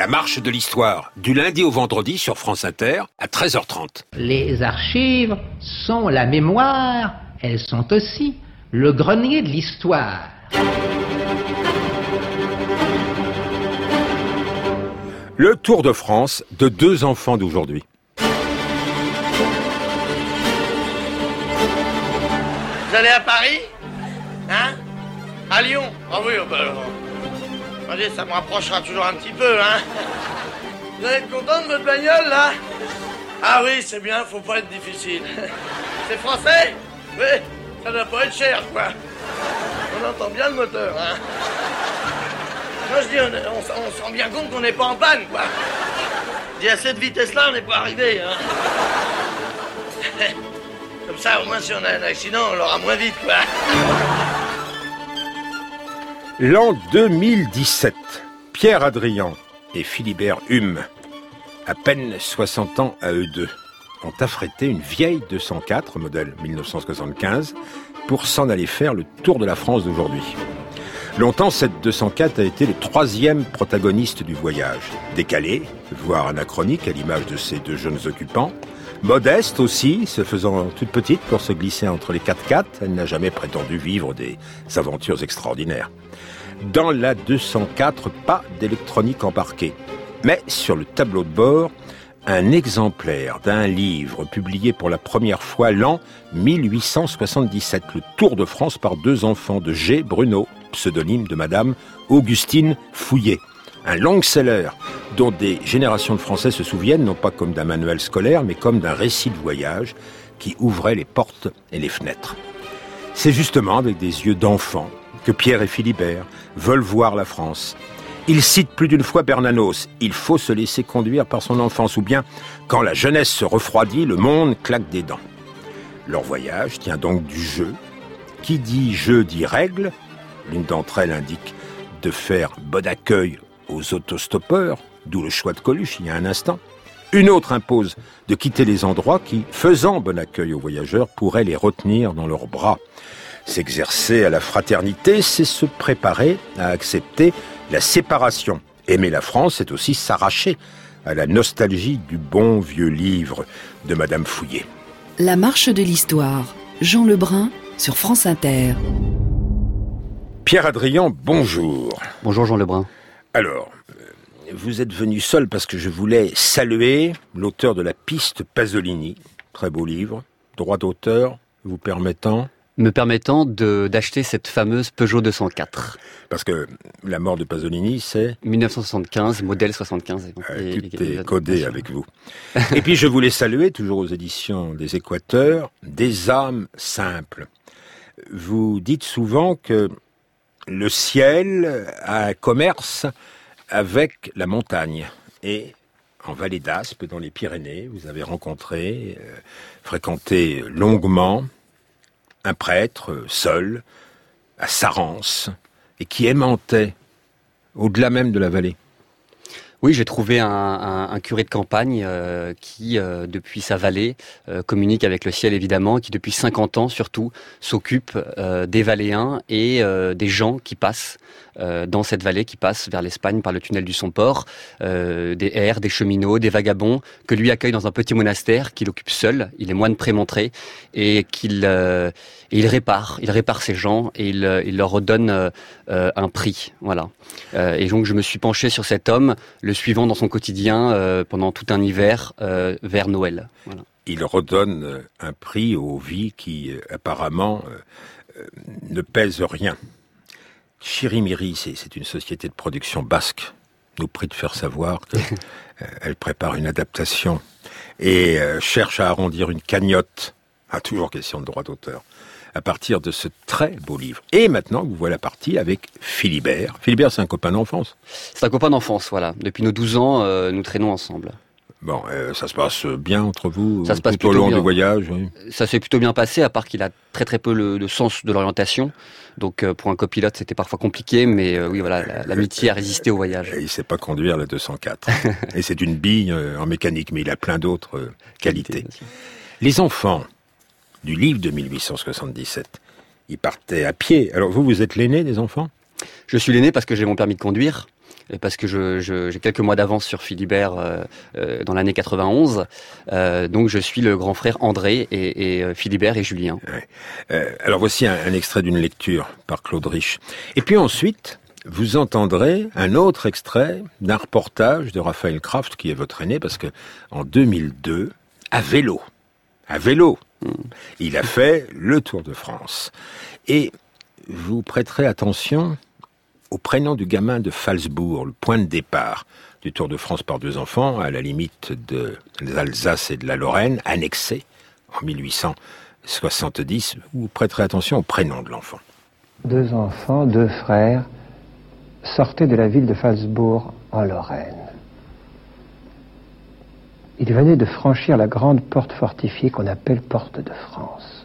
marche de l'histoire, du lundi au vendredi sur France Inter à 13h30. Les archives sont la mémoire, elles sont aussi le grenier de l'histoire. Le Tour de France de 2 enfants d'aujourd'hui. Vous allez à Paris? Hein? À Lyon? Ah oui, allez, ça me rapprochera toujours un petit peu, hein? Vous allez être content de votre bagnole, là? Ah oui, c'est bien, faut pas être difficile. C'est français? Oui, ça doit pas être cher, quoi. On entend bien le moteur, hein? Moi, je dis, on se rend bien compte qu'on n'est pas en panne, quoi. Je dis, à cette vitesse-là, on n'est pas arrivé, hein? Comme ça, au moins, si on a un accident, on l'aura moins vite, quoi. L'an 2017, Pierre Adrian et Philibert Hume, à peine 60 ans à eux deux, ont affrété une vieille 204, modèle 1975, pour s'en aller faire le tour de la France d'aujourd'hui. Longtemps, cette 204 a été le 3e protagoniste du voyage. Décalé, voire anachronique à l'image de ses 2 jeunes occupants. Modeste aussi, se faisant toute petite pour se glisser entre les 4x4, elle n'a jamais prétendu vivre des aventures extraordinaires. Dans la 204, pas d'électronique embarquée. Mais sur le tableau de bord, un exemplaire d'un livre publié pour la première fois l'an 1877, le Tour de France par 2 enfants de G. Bruno, pseudonyme de Madame Augustine Fouillet. Un long-seller dont des générations de Français se souviennent, non pas comme d'un manuel scolaire, mais comme d'un récit de voyage qui ouvrait les portes et les fenêtres. C'est justement avec des yeux d'enfant que Pierre et Philibert veulent voir la France. Ils citent plus d'une fois Bernanos, il faut se laisser conduire par son enfance, ou bien, quand la jeunesse se refroidit, le monde claque des dents. Leur voyage tient donc du jeu. Qui dit jeu dit règle. L'une d'entre elles indique de faire bon accueil aux autostoppeurs, d'où le choix de Coluche il y a un instant. Une autre impose de quitter les endroits qui, faisant bon accueil aux voyageurs, pourraient les retenir dans leurs bras. S'exercer à la fraternité, c'est se préparer à accepter la séparation. Aimer la France, c'est aussi s'arracher à la nostalgie du bon vieux livre de Madame Fouillet. La marche de l'histoire, Jean Lebrun sur France Inter. Pierre Adrian, bonjour. Bonjour Jean Lebrun. Alors, vous êtes venu seul parce que je voulais saluer l'auteur de La Piste Pasolini, très beau livre, droit d'auteur, vous permettant... Me permettant d'acheter cette fameuse Peugeot 204. Parce que la mort de Pasolini, c'est... 1975, modèle 75. Tout est codé avec vous. Et puis je voulais saluer, toujours aux éditions des Équateurs, Des âmes simples. Vous dites souvent que le ciel a un commerce avec la montagne. Et en Vallée d'Aspe, dans les Pyrénées, vous avez rencontré, fréquenté longuement un prêtre seul, à Sarance, et qui aimantait au-delà même de la vallée. Oui, j'ai trouvé un curé de campagne qui, depuis sa vallée, communique avec le ciel évidemment, qui depuis 50 ans surtout s'occupe des Valléens et des gens qui passent dans cette vallée, qui passent vers l'Espagne par le tunnel du Somport, des hères, des cheminots, des vagabonds, que lui accueille dans un petit monastère qu'il occupe seul. Il est moine prémontré et il répare ces gens et il leur redonne un prix. Voilà. Et donc je me suis penché sur cet homme, le suivant dans son quotidien pendant tout un hiver vers Noël. Voilà. Il redonne un prix aux vies qui apparemment ne pèsent rien. Chirimiri, c'est une société de production basque. Nous prie de faire savoir qu'elle prépare une adaptation et cherche à arrondir une cagnotte. Toujours question de droit d'auteur. À partir de ce très beau livre. Et maintenant, vous voilà parti avec Philibert. Philibert, c'est un copain d'enfance. C'est un copain d'enfance, voilà. Depuis nos 12 ans, nous traînons ensemble. Bon, ça se passe bien entre vous ça se passe tout au long bien. du voyage, oui. Ça s'est plutôt bien passé, à part qu'il a très peu le sens de l'orientation. Donc pour un copilote, c'était parfois compliqué, mais oui, voilà, l'amitié a résisté au voyage. Et il sait pas conduire la 204. Et c'est une bille en mécanique, mais il a plein d'autres qualités. Les enfants du livre de 1877, ils partaient à pied. Alors vous êtes l'aîné des enfants ? Je suis l'aîné parce que j'ai mon permis de conduire. parce que j'ai quelques mois d'avance sur Philibert dans l'année 91. Donc je suis le grand frère André et Philibert et Julien. Ouais. Alors voici un extrait d'une lecture par Claude Rich. Et puis ensuite, vous entendrez un autre extrait d'un reportage de Raphaël Kraft, qui est votre aîné, parce que en 2002, à vélo, il a fait le Tour de France. Et vous prêterez attention au prénom du gamin de Phalsbourg, le point de départ du Tour de France par 2 enfants, à la limite de l'Alsace et de la Lorraine, annexé en 1870. Vous prêterez attention au prénom de l'enfant. 2 enfants, 2 frères, sortaient de la ville de Phalsbourg en Lorraine. Ils venaient de franchir la grande porte fortifiée qu'on appelle Porte de France.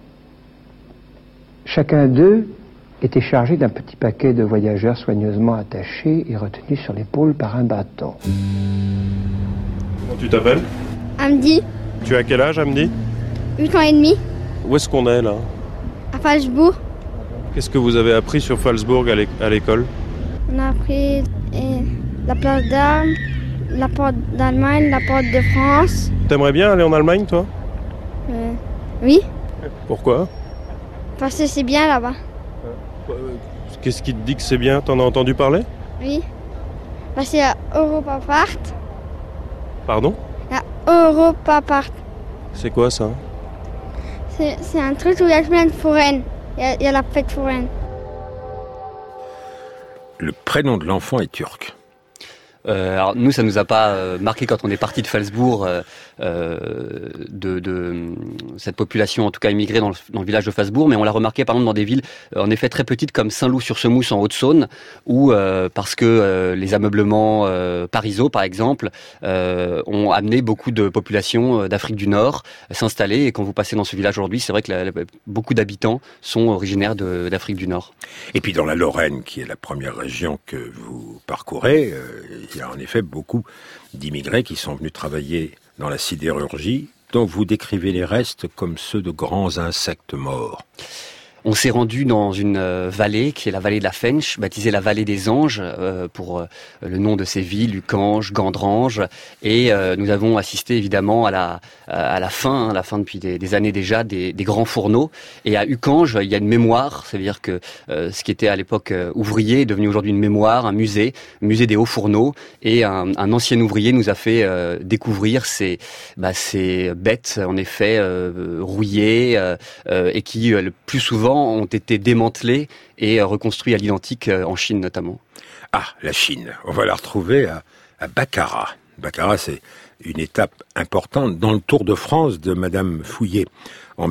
Chacun d'eux était chargé d'un petit paquet de voyageurs soigneusement attachés et retenus sur l'épaule par un bâton. Comment tu t'appelles ? Amdi, Tu as quel âge, Amdi ? 8 ans et demi, Où est-ce qu'on est, là ? à Phalsbourg. Qu'est-ce que vous avez appris sur Phalsbourg à l'école ? On a appris la place d'Armes, la porte d'Allemagne, la porte de France. T'aimerais bien aller en Allemagne, toi ? Oui, Pourquoi ? parce que c'est bien là-bas. Qu'est-ce qui te dit que c'est bien ? T'en as entendu parler ? Oui, parce qu'il y a Europa Park. Pardon ? Il y a Europa Park. C'est quoi, ça ? C'est un truc où il y a plein de foraines. Il y a la fête foraine. Le prénom de l'enfant est turc. Alors nous, ça nous a pas marqué quand on est parti de Phalsbourg, de cette population, en tout cas immigrée dans le village de Phalsbourg, mais on l'a remarqué par exemple dans des villes en effet très petites comme Saint-Loup-sur-Semousse en Haute-Saône, où parce que les ameublements Parisot par exemple ont amené beaucoup de populations d'Afrique du Nord s'installer, et quand vous passez dans ce village aujourd'hui, c'est vrai que beaucoup d'habitants sont originaires d'Afrique du Nord. Et puis dans la Lorraine, qui est la première région que vous parcourez, il y a en effet beaucoup d'immigrés qui sont venus travailler dans la sidérurgie, dont vous décrivez les restes comme ceux de grands insectes morts. On s'est rendu dans une vallée qui est la vallée de la Fensch, baptisée la vallée des anges pour le nom de ces villes, Ucange, Gandrange, et nous avons assisté évidemment à la fin depuis des années déjà des grands fourneaux. Et à Ucange, il y a une mémoire, c'est-à-dire que ce qui était à l'époque ouvrier est devenu aujourd'hui une mémoire, un musée des hauts fourneaux, et un ancien ouvrier nous a fait découvrir ces bêtes en effet rouillées et qui le plus souvent ont été démantelés et reconstruits à l'identique en Chine notamment. Ah, la Chine. On va la retrouver à Baccarat. Baccarat, c'est une étape importante dans le Tour de France de Madame Fouillé en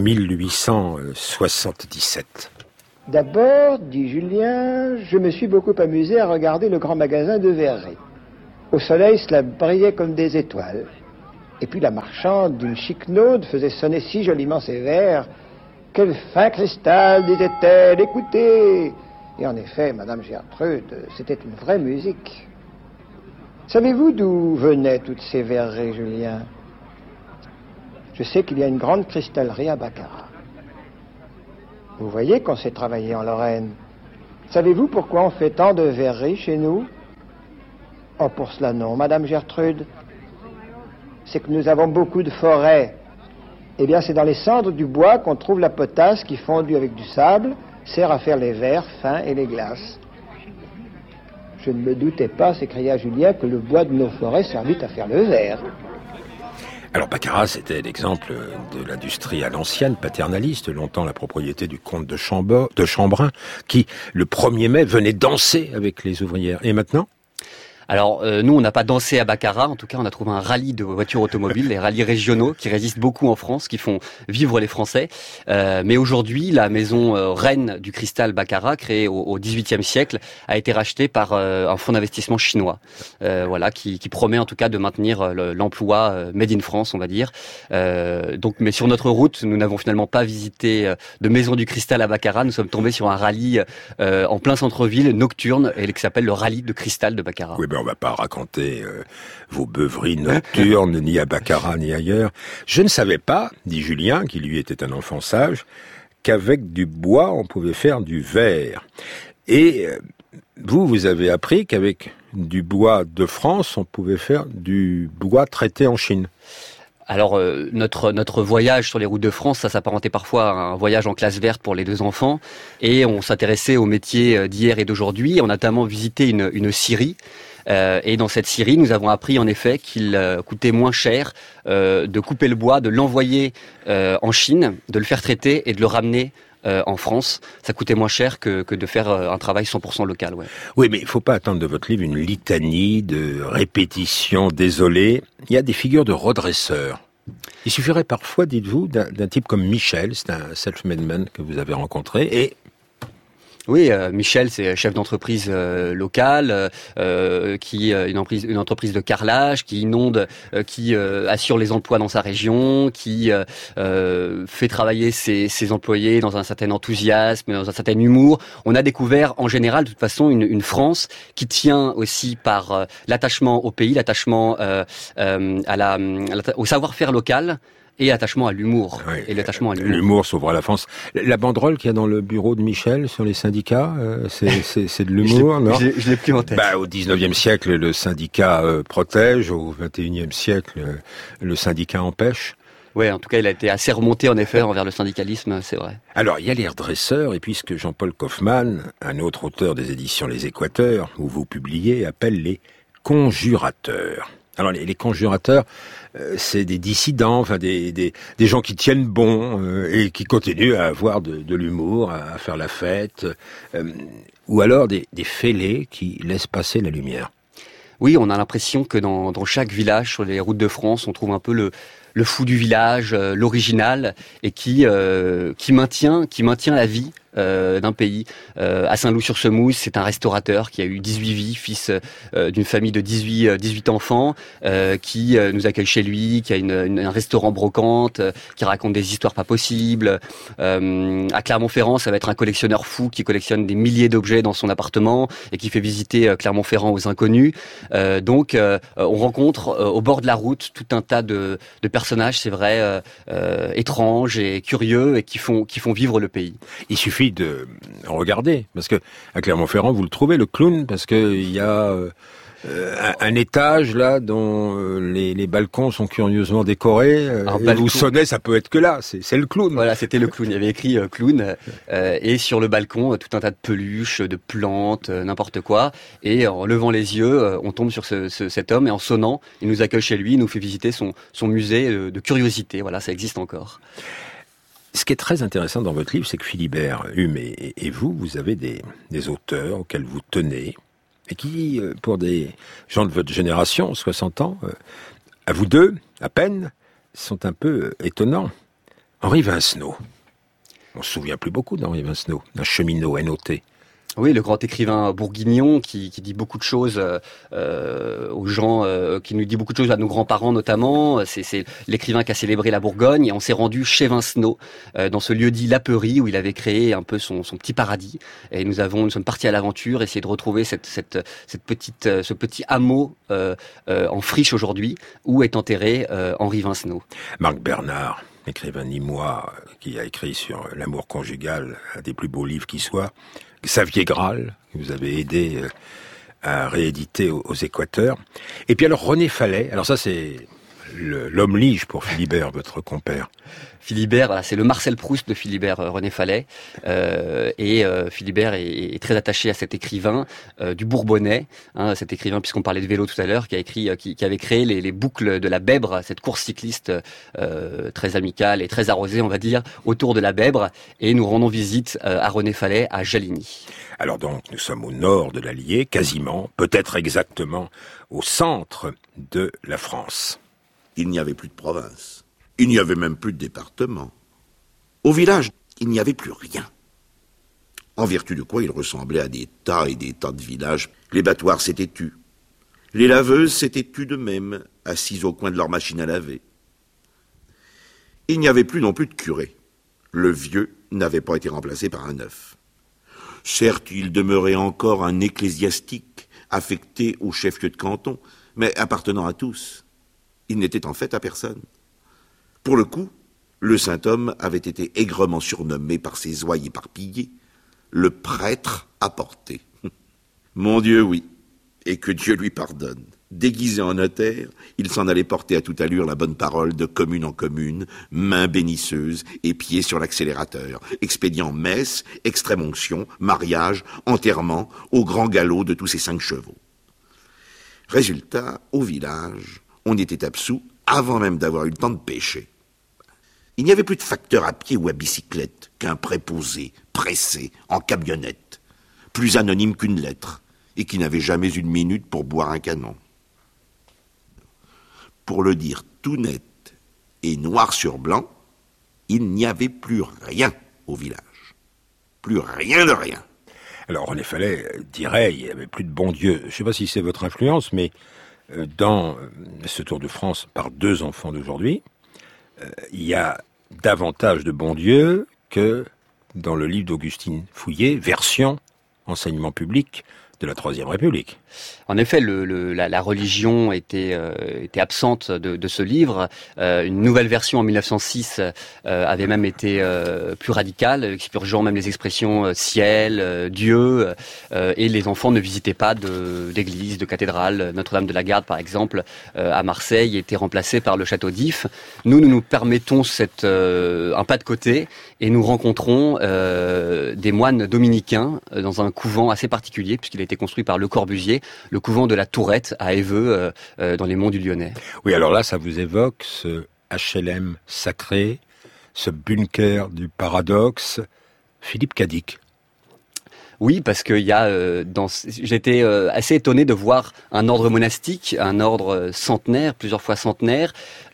1877. D'abord, dit Julien, je me suis beaucoup amusé à regarder le grand magasin de verreries. Au soleil, cela brillait comme des étoiles. Et puis la marchande d'une chiquenaude faisait sonner si joliment ses verres. Quel fin cristal, disait-elle, écoutez. Et en effet, Madame Gertrude, c'était une vraie musique. Savez-vous d'où venaient toutes ces verreries, Julien ? Je sais qu'il y a une grande cristallerie à Baccarat. Vous voyez qu'on sait travailler en Lorraine. Savez-vous pourquoi on fait tant de verreries chez nous ? Oh, pour cela non, Madame Gertrude. C'est que nous avons beaucoup de forêts. Eh bien, c'est dans les cendres du bois qu'on trouve la potasse qui, fondue avec du sable, sert à faire les verres fins et les glaces. Je ne me doutais pas, s'écria Julien, que le bois de nos forêts servait à faire le verre. Alors Baccarat, c'était l'exemple de l'industrie à l'ancienne, paternaliste, longtemps la propriété du comte de Chambrun, qui, le 1er mai, venait danser avec les ouvrières. Et maintenant ? Alors nous, on n'a pas dansé à Baccarat, en tout cas on a trouvé un rallye de voitures automobiles, les rallyes régionaux qui résistent beaucoup en France, qui font vivre les Français. Mais aujourd'hui, la maison reine du cristal Baccarat, créée au XVIIIe siècle, a été rachetée par un fonds d'investissement chinois, qui promet en tout cas de maintenir l'emploi made in France, on va dire. Mais sur notre route, nous n'avons finalement pas visité de maison du cristal à Baccarat, nous sommes tombés sur un rallye en plein centre-ville, nocturne, et qui s'appelle le rallye de cristal de Baccarat. Oui, on va pas raconter vos beuveries nocturnes, ni à Baccarat, ni ailleurs. Je ne savais pas, dit Julien, qui lui était un enfant sage, qu'avec du bois, on pouvait faire du verre. Et vous avez appris qu'avec du bois de France, on pouvait faire du bois traité en Chine. Alors notre voyage sur les routes de France, ça s'apparentait parfois à un voyage en classe verte pour les 2 enfants, et on s'intéressait aux métiers d'hier et d'aujourd'hui. On a notamment visité une scierie, et dans cette scierie, nous avons appris en effet qu'il coûtait moins cher de couper le bois, de l'envoyer en Chine, de le faire traiter et de le ramener en France. Ça coûtait moins cher que de faire un travail 100% local. Ouais. Oui, mais il ne faut pas attendre de votre livre une litanie de répétitions désolées. Il y a des figures de redresseurs. Il suffirait parfois, dites-vous, d'un type comme Michel, c'est un self-made man que vous avez rencontré, et... Oui, Michel, c'est chef d'entreprise locale, qui une entreprise de carrelage, qui inonde, qui assure les emplois dans sa région, qui fait travailler ses employés dans un certain enthousiasme, dans un certain humour. On a découvert en général, de toute façon, une France qui tient aussi par l'attachement au pays, l'attachement au savoir-faire local. Et attachement à l'humour. Oui, et l'attachement à l'humour. L'humour sauvera la France. La banderole qu'il y a dans le bureau de Michel sur les syndicats, c'est de l'humour, non? Je l'ai plus en tête. Au 19e siècle, le syndicat protège. Au 21e siècle, le syndicat empêche. Oui, en tout cas, il a été assez remonté, en effet, envers le syndicalisme, c'est vrai. Alors, il y a les redresseurs, et puisque Jean-Paul Kaufmann, un autre auteur des éditions Les Équateurs, où vous publiez, appelle les conjurateurs. Alors, les conjurateurs, c'est des dissidents, enfin des gens qui tiennent bon et qui continuent à avoir de l'humour, à faire la fête, ou alors des fêlés qui laissent passer la lumière. Oui, on a l'impression que dans chaque village sur les routes de France, on trouve un peu le fou du village, l'original, et qui maintient la vie d'un pays. À Saint-Loup-sur-Semouse, c'est un restaurateur qui a eu 18 vies, fils d'une famille de 18 enfants, qui nous accueille chez lui, qui a un restaurant brocante, qui raconte des histoires pas possibles. À Clermont-Ferrand, ça va être un collectionneur fou qui collectionne des milliers d'objets dans son appartement et qui fait visiter Clermont-Ferrand aux inconnus. Donc, on rencontre au bord de la route tout un tas de personnages, c'est vrai, étranges et curieux et qui font vivre le pays. Il suffit de regarder, parce que à Clermont-Ferrand, vous le trouvez, le clown, parce que il y a un étage là dont les balcons sont curieusement décorés. Et vous sonnez, ça peut être que là, c'est le clown. Voilà, c'était le clown. Il y avait écrit clown et sur le balcon tout un tas de peluches, de plantes, n'importe quoi. Et en levant les yeux, on tombe sur cet homme et en sonnant, il nous accueille chez lui, il nous fait visiter son musée de curiosité. Voilà, ça existe encore. Ce qui est très intéressant dans votre livre, c'est que Philibert Hume et vous avez des auteurs auxquels vous tenez, et qui, pour des gens de votre génération, 60 ans, à vous deux, à peine, sont un peu étonnants. Henri Vincenot. On se souvient plus beaucoup d'Henri Vincenot, d'un cheminot NOT. Oui, le grand écrivain bourguignon qui dit beaucoup de choses aux gens, qui nous dit beaucoup de choses à nos grands-parents notamment. C'est l'écrivain qui a célébré la Bourgogne, et on s'est rendu chez Vincenot, dans ce lieu dit Laperie, où il avait créé un peu son petit paradis. Et nous sommes partis à l'aventure, essayer de retrouver ce petit hameau en friche aujourd'hui, où est enterré Henri Vincenot. Marc Bernard, écrivain nîmois, qui a écrit sur l'amour conjugal, un des plus beaux livres qui soit. Xavier Graal, que vous avez aidé à rééditer aux Équateurs. Et puis alors René Fallet, alors ça c'est l'homme lige pour Philibert, votre compère. Philibert, voilà, c'est le Marcel Proust de Philibert, René Fallet. Et Philibert est très attaché à cet écrivain du Bourbonnais, cet écrivain, puisqu'on parlait de vélo tout à l'heure, qui avait créé les boucles de la Bèbre, cette course cycliste très amicale et très arrosée, on va dire, autour de la Bèbre. Et nous rendons visite à René Fallet à Jaligny. Alors donc, nous sommes au nord de l'Allier, quasiment, peut-être exactement au centre de la France. Il n'y avait plus de province. Il n'y avait même plus de département. Au village, il n'y avait plus rien. En vertu de quoi il ressemblait à des tas et des tas de villages. Les battoirs s'étaient tus. Les laveuses s'étaient tues de même, assises au coin de leur machine à laver. Il n'y avait plus non plus de curé. Le vieux n'avait pas été remplacé par un neuf. Certes, il demeurait encore un ecclésiastique, affecté au chef-lieu de canton, mais appartenant à tous. Il n'était en fait à personne. Pour le coup, le saint homme avait été aigrement surnommé par ses ouailles éparpillées le prêtre apporté. Mon Dieu, oui. Et que Dieu lui pardonne. Déguisé en notaire, il s'en allait porter à toute allure la bonne parole de commune en commune, main bénisseuse et pieds sur l'accélérateur, expédiant messe, extrême-onction, mariage, enterrement, au grand galop de tous ces 5 chevaux. Résultat, au village, on était absous avant même d'avoir eu le temps de pêcher. Il n'y avait plus de facteur à pied ou à bicyclette qu'un préposé, pressé, en camionnette, plus anonyme qu'une lettre, et qui n'avait jamais une minute pour boire un canon. Pour le dire tout net et noir sur blanc, il n'y avait plus rien au village. Plus rien de rien. Alors, René Fallet dirait, il n'y avait plus de bon Dieu. Je ne sais pas si c'est votre influence, mais dans ce Tour de France par 2 enfants d'aujourd'hui, il y a davantage de bon Dieu que dans le livre d'Augustine Fouillé, version enseignement public de la Troisième République. En effet, la religion était absente de ce livre. Une nouvelle version en 1906 avait même été plus radicale, expurgeant même les expressions ciel, Dieu, et les enfants ne visitaient pas d'église, de cathédrale. Notre-Dame de la Garde, par exemple, à Marseille, était remplacée par le château d'If. Nous permettons un pas de côté et nous rencontrons des moines dominicains dans un couvent assez particulier, puisqu'il a été construit par Le Corbusier, le couvent de la Tourette à Évreux, dans les monts du Lyonnais. Oui, alors là, ça vous évoque ce HLM sacré, ce bunker du paradoxe, Philippe Cadic. Oui, parce que j'étais assez étonné de voir un ordre monastique, un ordre centenaire, plusieurs fois centenaire,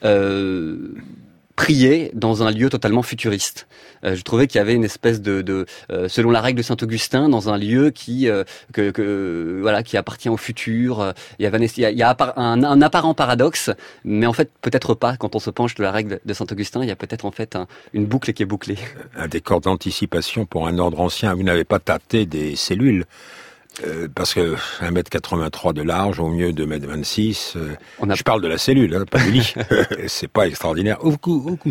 prier dans un lieu totalement futuriste. Je trouvais qu'il y avait une espèce de selon la règle de Saint-Augustin, dans un lieu qui appartient au futur. Il y a un apparent paradoxe, mais en fait peut-être pas. Quand on se penche de la règle de Saint-Augustin, il y a peut-être en fait une boucle qui est bouclée. Un décor d'anticipation pour un ordre ancien. Vous n'avez pas tâté des cellules. Parce que 1m83 de large, au mieux 2m26, je parle de la cellule, pas du lit. C'est pas extraordinaire. Où couchiez-vous ?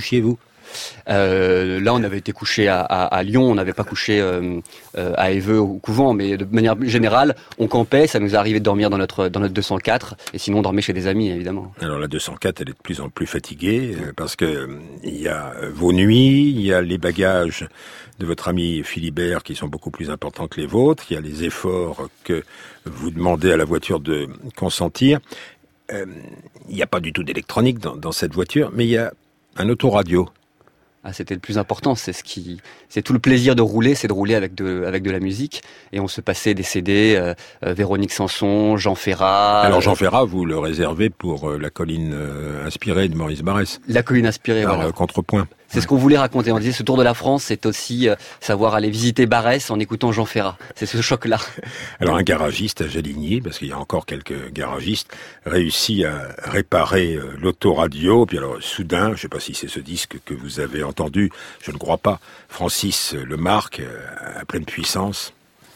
Là, on avait été couché à Lyon, on n'avait pas couché à Évreux au couvent, mais de manière générale, on campait, ça nous arrivait de dormir dans notre 204, et sinon on dormait chez des amis, évidemment. Alors la 204, elle est de plus en plus fatiguée, parce que il y a vos nuits, il y a les bagages de votre ami Philibert qui sont beaucoup plus importants que les vôtres, il y a les efforts que vous demandez à la voiture de consentir. Il n'y a pas du tout d'électronique dans cette voiture, mais il y a un autoradio. Ah, c'était le plus important, c'est tout le plaisir de rouler, c'est de rouler avec de la musique, et on se passait des CD, Véronique Sanson, Jean Ferrat. Alors Jean Ferrat, vous le réservez pour La colline inspirée de Maurice Barrès. La colline inspirée, voilà. Contrepoint. C'est ce qu'on voulait raconter. On disait, ce Tour de la France, c'est aussi savoir aller visiter Barès en écoutant Jean Ferrat. C'est ce choc-là. Alors un garagiste à Géligny, parce qu'il y a encore quelques garagistes, réussit à réparer l'autoradio. Puis alors soudain, je ne sais pas si c'est ce disque que vous avez entendu, je ne crois pas, Francis le marque à pleine puissance.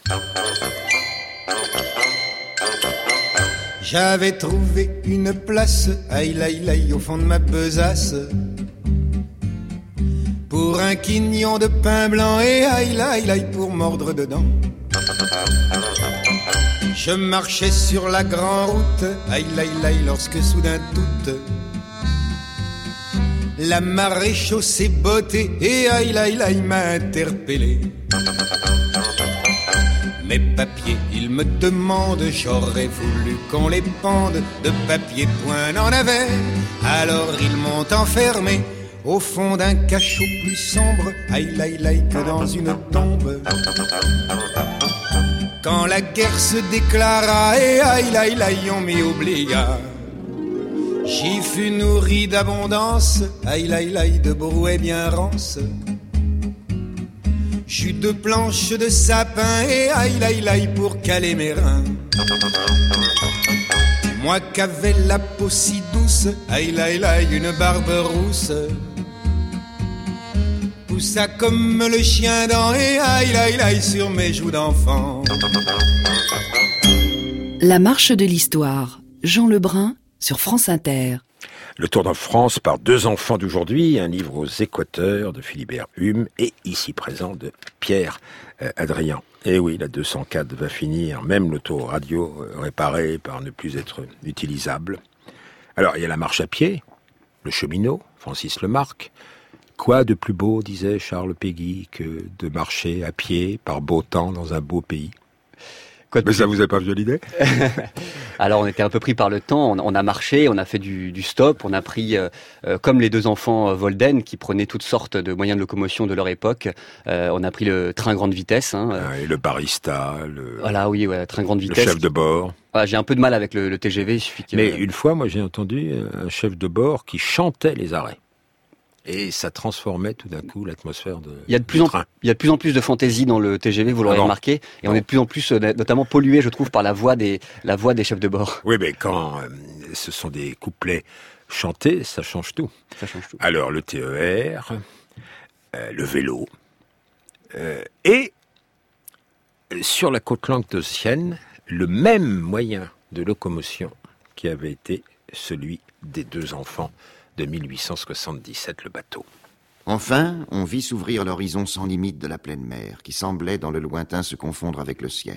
J'avais trouvé une place, aïe aïe aïe, au fond de ma besace, pour un quignon de pain blanc et aïe aïe aïe pour mordre dedans. Je marchais sur la grande route, aïe aïe aïe, lorsque soudain toute la maréchaussée bottée et aïe aïe aïe m'a interpellé. Mes papiers, ils me demandent, j'aurais voulu qu'on les pende, de papier point n'en avait, alors ils m'ont enfermé au fond d'un cachot plus sombre, aïe aïe aïe que dans une tombe. Quand la guerre se déclara et aïe aïe aïe on m'y obligua, j'y fus nourri d'abondance, aïe aïe aïe de brouets bien rances, jus de planches de sapin et aïe aïe aïe pour caler mes reins. Moi qu'avais la peau si douce, aïe aïe aïe une barbe rousse, poussa comme le chien dent et aïe aïe aïe sur mes joues d'enfant. La marche de l'histoire, Jean Lebrun sur France Inter. Le Tour de France par 2 enfants d'aujourd'hui, un livre aux Équateurs de Philibert Hume et ici présent de Pierre Adrian. Et oui, la 204 va finir, même l'autoradio réparée par ne plus être utilisable. Alors, il y a la marche à pied, le cheminot, Francis Lemarque. Quoi de plus beau, disait Charles Péguy, que de marcher à pied par beau temps dans un beau pays? Mais ça vous a pas violé l'idée? Alors on était un peu pris par le temps, on a marché, on a fait du stop, on a pris, comme les 2 enfants Volden qui prenaient toutes sortes de moyens de locomotion de leur époque, on a pris le train grande vitesse. Et le barista, voilà, oui, ouais, train grande vitesse. Le chef de bord. Voilà, j'ai un peu de mal avec le TGV, il suffit que... Mais une fois, moi j'ai entendu un chef de bord qui chantait les arrêts. Et ça transformait tout d'un coup l'atmosphère de Il y a de plus en plus de fantaisie dans le TGV, vous l'aurez remarqué, et on est de plus en plus notamment pollué, je trouve, par la voix des chefs de bord. Oui, mais quand ce sont des couplets chantés, ça change tout. Ça change tout. Alors le TER, le vélo, et sur la côte languedocienne, le même moyen de locomotion qui avait été celui des 2 enfants de 1877, le bateau. Enfin, on vit s'ouvrir l'horizon sans limite de la pleine mer, qui semblait dans le lointain se confondre avec le ciel.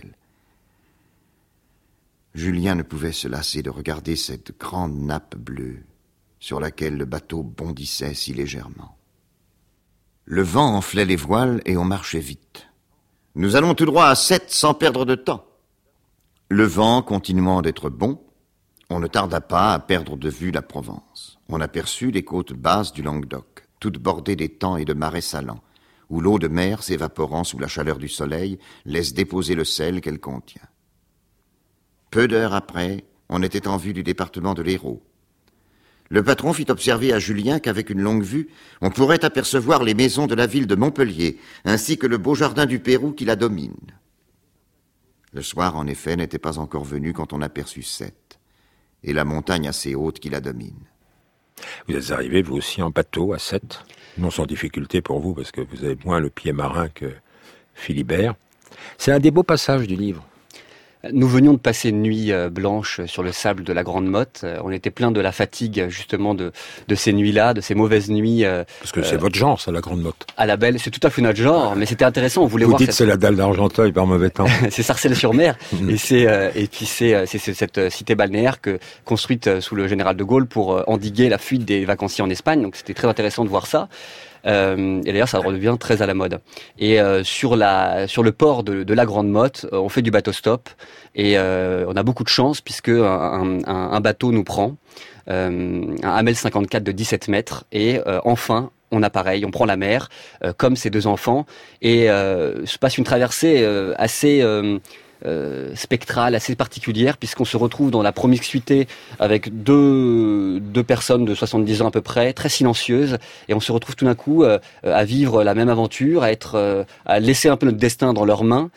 Julien ne pouvait se lasser de regarder cette grande nappe bleue sur laquelle le bateau bondissait si légèrement. Le vent enflait les voiles et on marchait vite. Nous allons tout droit à 7 sans perdre de temps. Le vent continuant d'être bon, on ne tarda pas à perdre de vue la Provence. On aperçut les côtes basses du Languedoc, toutes bordées d'étangs et de marais salants, où l'eau de mer, s'évaporant sous la chaleur du soleil, laisse déposer le sel qu'elle contient. Peu d'heures après, on était en vue du département de l'Hérault. Le patron fit observer à Julien qu'avec une longue vue, on pourrait apercevoir les maisons de la ville de Montpellier, ainsi que le beau jardin du Pérou qui la domine. Le soir, en effet, n'était pas encore venu quand on aperçut Sète, et la montagne assez haute qui la domine. Vous êtes arrivé, vous aussi, en bateau à Sète, non sans difficulté pour vous, parce que vous avez moins le pied marin que Philibert. C'est un des beaux passages du livre. Nous venions de passer une nuit blanche sur le sable de la Grande Motte. On était plein de la fatigue, justement, de ces nuits-là, de ces mauvaises nuits. Parce que c'est votre genre, ça, la Grande Motte. À la Belle, c'est tout à fait notre genre, mais c'était intéressant. On voulait vous voir. Vous dites c'est la dalle d'Argenteuil par mauvais temps. C'est Sarcelles-sur-Mer, et puis c'est cette cité balnéaire construite sous le général de Gaulle pour endiguer la fuite des vacanciers en Espagne. Donc c'était très intéressant de voir ça. Et d'ailleurs, ça redevient très à la mode. Et sur le port de la Grande Motte, on fait du bateau stop et on a beaucoup de chance puisque un bateau nous prend, un Hamel 54 de 17 mètres et enfin on prend la mer comme ces 2 enfants et se passe une traversée assez spectrale, assez particulière, puisqu'on se retrouve dans la promiscuité avec deux personnes de 70 ans à peu près, très silencieuses, et on se retrouve tout d'un coup à vivre la même aventure, à laisser un peu notre destin dans leurs mains,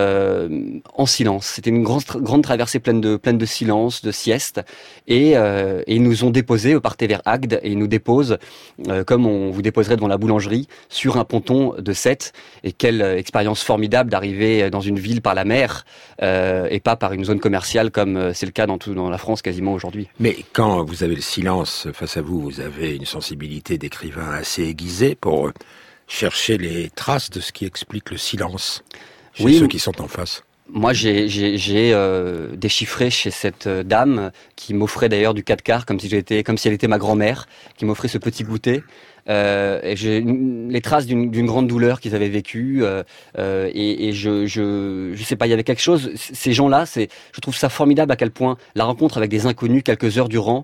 en silence. C'était une grande traversée pleine de silence, de sieste, et ils nous ont déposés, partez vers Agde, et ils nous déposent, comme on vous déposerait devant la boulangerie, sur un ponton de Sète, et quelle expérience formidable d'arriver dans une ville par la mer, et pas par une zone commerciale comme c'est le cas dans la France quasiment aujourd'hui. Mais quand vous avez le silence face à vous, vous avez une sensibilité d'écrivain assez aiguisée pour chercher les traces de ce qui explique le silence chez ceux qui sont en face. Moi, j'ai déchiffré chez cette dame qui m'offrait d'ailleurs du 4 quarts comme si elle était ma grand-mère, qui m'offrait ce petit goûter. Et j'ai les traces d'une grande douleur qu'ils avaient vécue. Et je sais pas, il y avait quelque chose. Ces gens-là, je trouve ça formidable à quel point la rencontre avec des inconnus quelques heures durant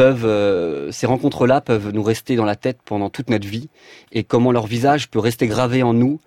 ces rencontres-là peuvent nous rester dans la tête pendant toute notre vie, et comment leur visage peut rester gravé en nous.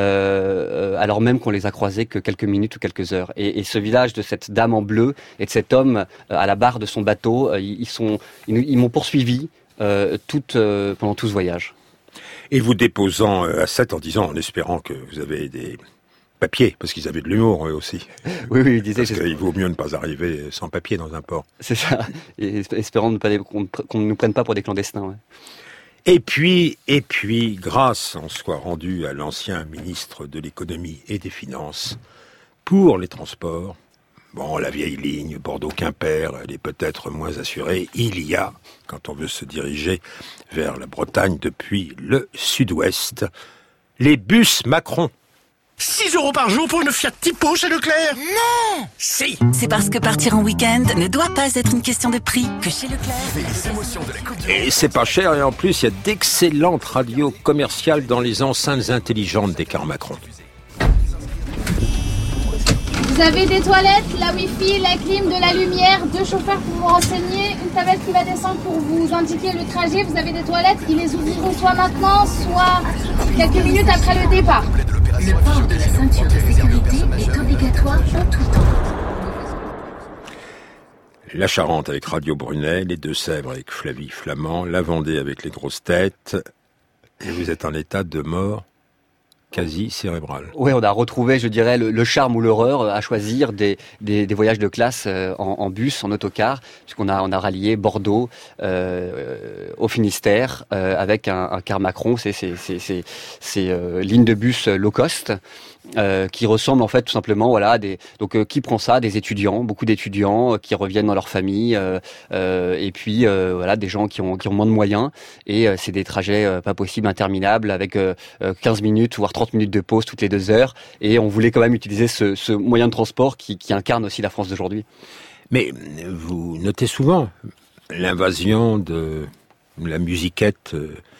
Alors même qu'on les a croisés que quelques minutes ou quelques heures. Et ce village de cette dame en bleu et de cet homme à la barre de son bateau, ils m'ont poursuivi pendant tout ce voyage. Et vous déposant à Sète en disant, en espérant que vous avez des papiers, parce qu'ils avaient de l'humour eux aussi. Oui, ils disaient parce qu'il vaut mieux ne pas arriver sans papier dans un port. C'est ça, et espérant qu'on ne nous prenne pas pour des clandestins. Ouais. Et puis, grâce en soit rendue à l'ancien ministre de l'économie et des finances pour les transports, Bon, la vieille ligne Bordeaux-Quimper, elle est peut-être moins assurée. Il y a, quand on veut se diriger vers la Bretagne depuis le sud-ouest, les bus Macron. 6 € par jour pour une Fiat Tipo chez Leclerc? Non! Si! C'est parce que partir en week-end ne doit pas être une question de prix que chez Leclerc. Et c'est pas cher, et en plus, il y a d'excellentes radios commerciales dans les enceintes intelligentes des cars Macron. Vous avez des toilettes, la wifi, la clim, de la lumière, 2 chauffeurs pour vous renseigner, une tablette qui va descendre pour vous indiquer le trajet. Vous avez des toilettes, ils les ouvriront soit maintenant, soit quelques minutes après le départ. Le port de la ceinture de sécurité est obligatoire en tout temps. La Charente avec Radio Brunet, les Deux-Sèvres avec Flavie Flamand, la Vendée avec les grosses têtes. Et vous êtes en état de mort quasi cérébrale. Oui, on a retrouvé, je dirais, le charme ou l'horreur à choisir des voyages de classe en bus, en autocar, puisqu'on a rallié Bordeaux au Finistère avec un car Macron, c'est lignes de bus low cost. Qui ressemble en fait tout simplement voilà qui prend ça, des étudiants, beaucoup d'étudiants qui reviennent dans leur famille et puis voilà des gens qui ont moins de moyens et c'est des trajets pas possibles, interminables avec 15 minutes voire 30 minutes de pause toutes les 2 heures et on voulait quand même utiliser ce moyen de transport qui incarne aussi la France d'aujourd'hui. Mais vous notez souvent l'invasion de la musiquette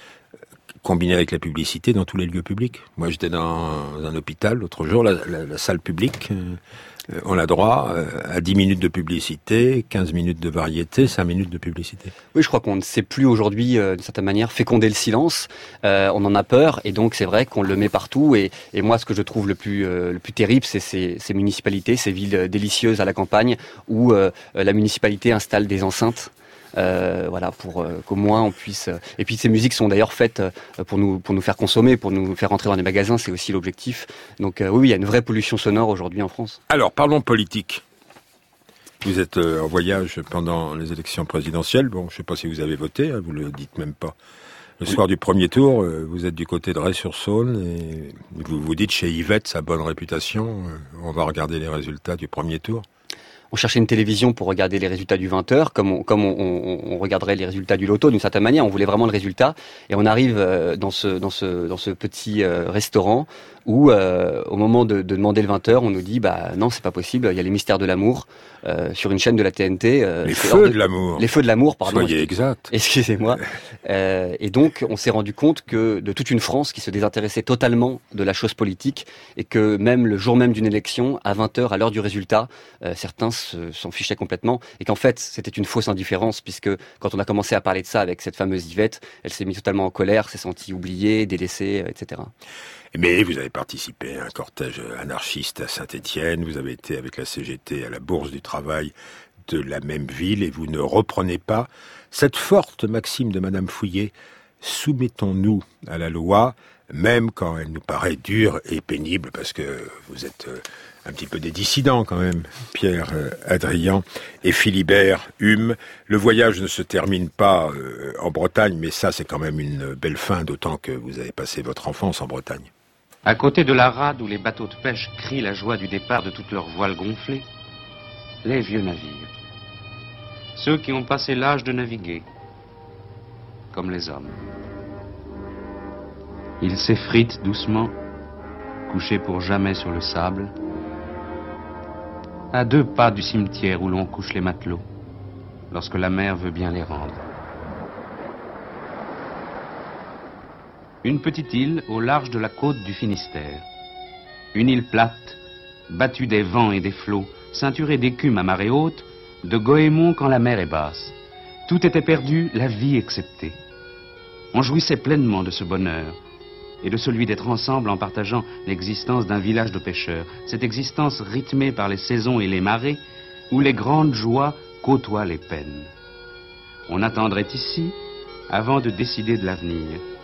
combiné avec la publicité dans tous les lieux publics. Moi, j'étais dans un hôpital l'autre jour, la salle publique, on a droit à 10 minutes de publicité, 15 minutes de variété, 5 minutes de publicité. Oui, je crois qu'on ne sait plus aujourd'hui, d'une certaine manière, féconder le silence. On en a peur, et donc c'est vrai qu'on le met partout. Et moi, ce que je trouve le plus terrible, c'est ces municipalités, ces villes délicieuses à la campagne, où la municipalité installe des enceintes. Voilà, pour qu'au moins on puisse. Et puis ces musiques sont d'ailleurs faites pour nous faire consommer, pour nous faire rentrer dans les magasins, c'est aussi l'objectif. Donc oui, il y a une vraie pollution sonore aujourd'hui en France. Alors parlons politique. Vous êtes en voyage pendant les élections présidentielles. Bon, je ne sais pas si vous avez voté, hein, vous le dites même pas. Le soir du premier tour, vous êtes du côté de Ray-sur-Saône et vous vous dites chez Yvette, sa bonne réputation, on va regarder les résultats du premier tour. On cherchait une télévision pour regarder les résultats du 20h, comme on regarderait les résultats du loto d'une certaine manière. On voulait vraiment le résultat. Et on arrive dans ce petit restaurant où, au moment de demander le 20h, on nous dit, non, c'est pas possible. Il y a les mystères de l'amour sur une chaîne de la TNT. Les feux de l'amour. Les feux de l'amour, pardon. Soyez exact. Excusez-moi. Et donc, on s'est rendu compte que de toute une France qui se désintéressait totalement de la chose politique et que même le jour même d'une élection, à 20h, à l'heure du résultat, certains s'en fichaient complètement et qu'en fait c'était une fausse indifférence puisque quand on a commencé à parler de ça avec cette fameuse Yvette, elle s'est mise totalement en colère, s'est sentie oubliée, délaissée, etc. Mais vous avez participé à un cortège anarchiste à Saint-Étienne, vous avez été avec la CGT à la Bourse du Travail de la même ville et vous ne reprenez pas cette forte maxime de Madame Fouillet, soumettons-nous à la loi, même quand elle nous paraît dure et pénible, parce que vous êtes un petit peu des dissidents quand même, Pierre Adrian et Philibert Hume. Le voyage ne se termine pas en Bretagne, mais ça c'est quand même une belle fin, d'autant que vous avez passé votre enfance en Bretagne. À côté de la rade où les bateaux de pêche crient la joie du départ de toutes leurs voiles gonflées, les vieux navires. Ceux qui ont passé l'âge de naviguer, comme les hommes. Ils s'effritent doucement, couchés pour jamais sur le sable, à 2 pas du cimetière où l'on couche les matelots, lorsque la mer veut bien les rendre. Une petite île au large de la côte du Finistère. Une île plate, battue des vents et des flots, ceinturée d'écume à marée haute, de goémons quand la mer est basse. Tout était perdu, la vie exceptée. On jouissait pleinement de ce bonheur, et de celui d'être ensemble en partageant l'existence d'un village de pêcheurs, cette existence rythmée par les saisons et les marées, où les grandes joies côtoient les peines. On attendrait ici, avant de décider de l'avenir.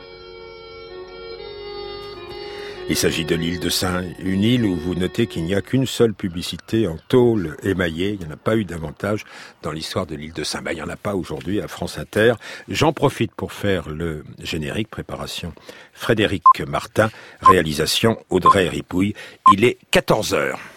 Il s'agit de l'île de Saint, une île où vous notez qu'il n'y a qu'une seule publicité en tôle émaillée. Il n'y en a pas eu davantage dans l'histoire de l'île de Saint. Il n'y en a pas aujourd'hui à France Inter. J'en profite pour faire le générique, préparation Frédéric Martin, réalisation Audrey Ripouille. Il est 14h.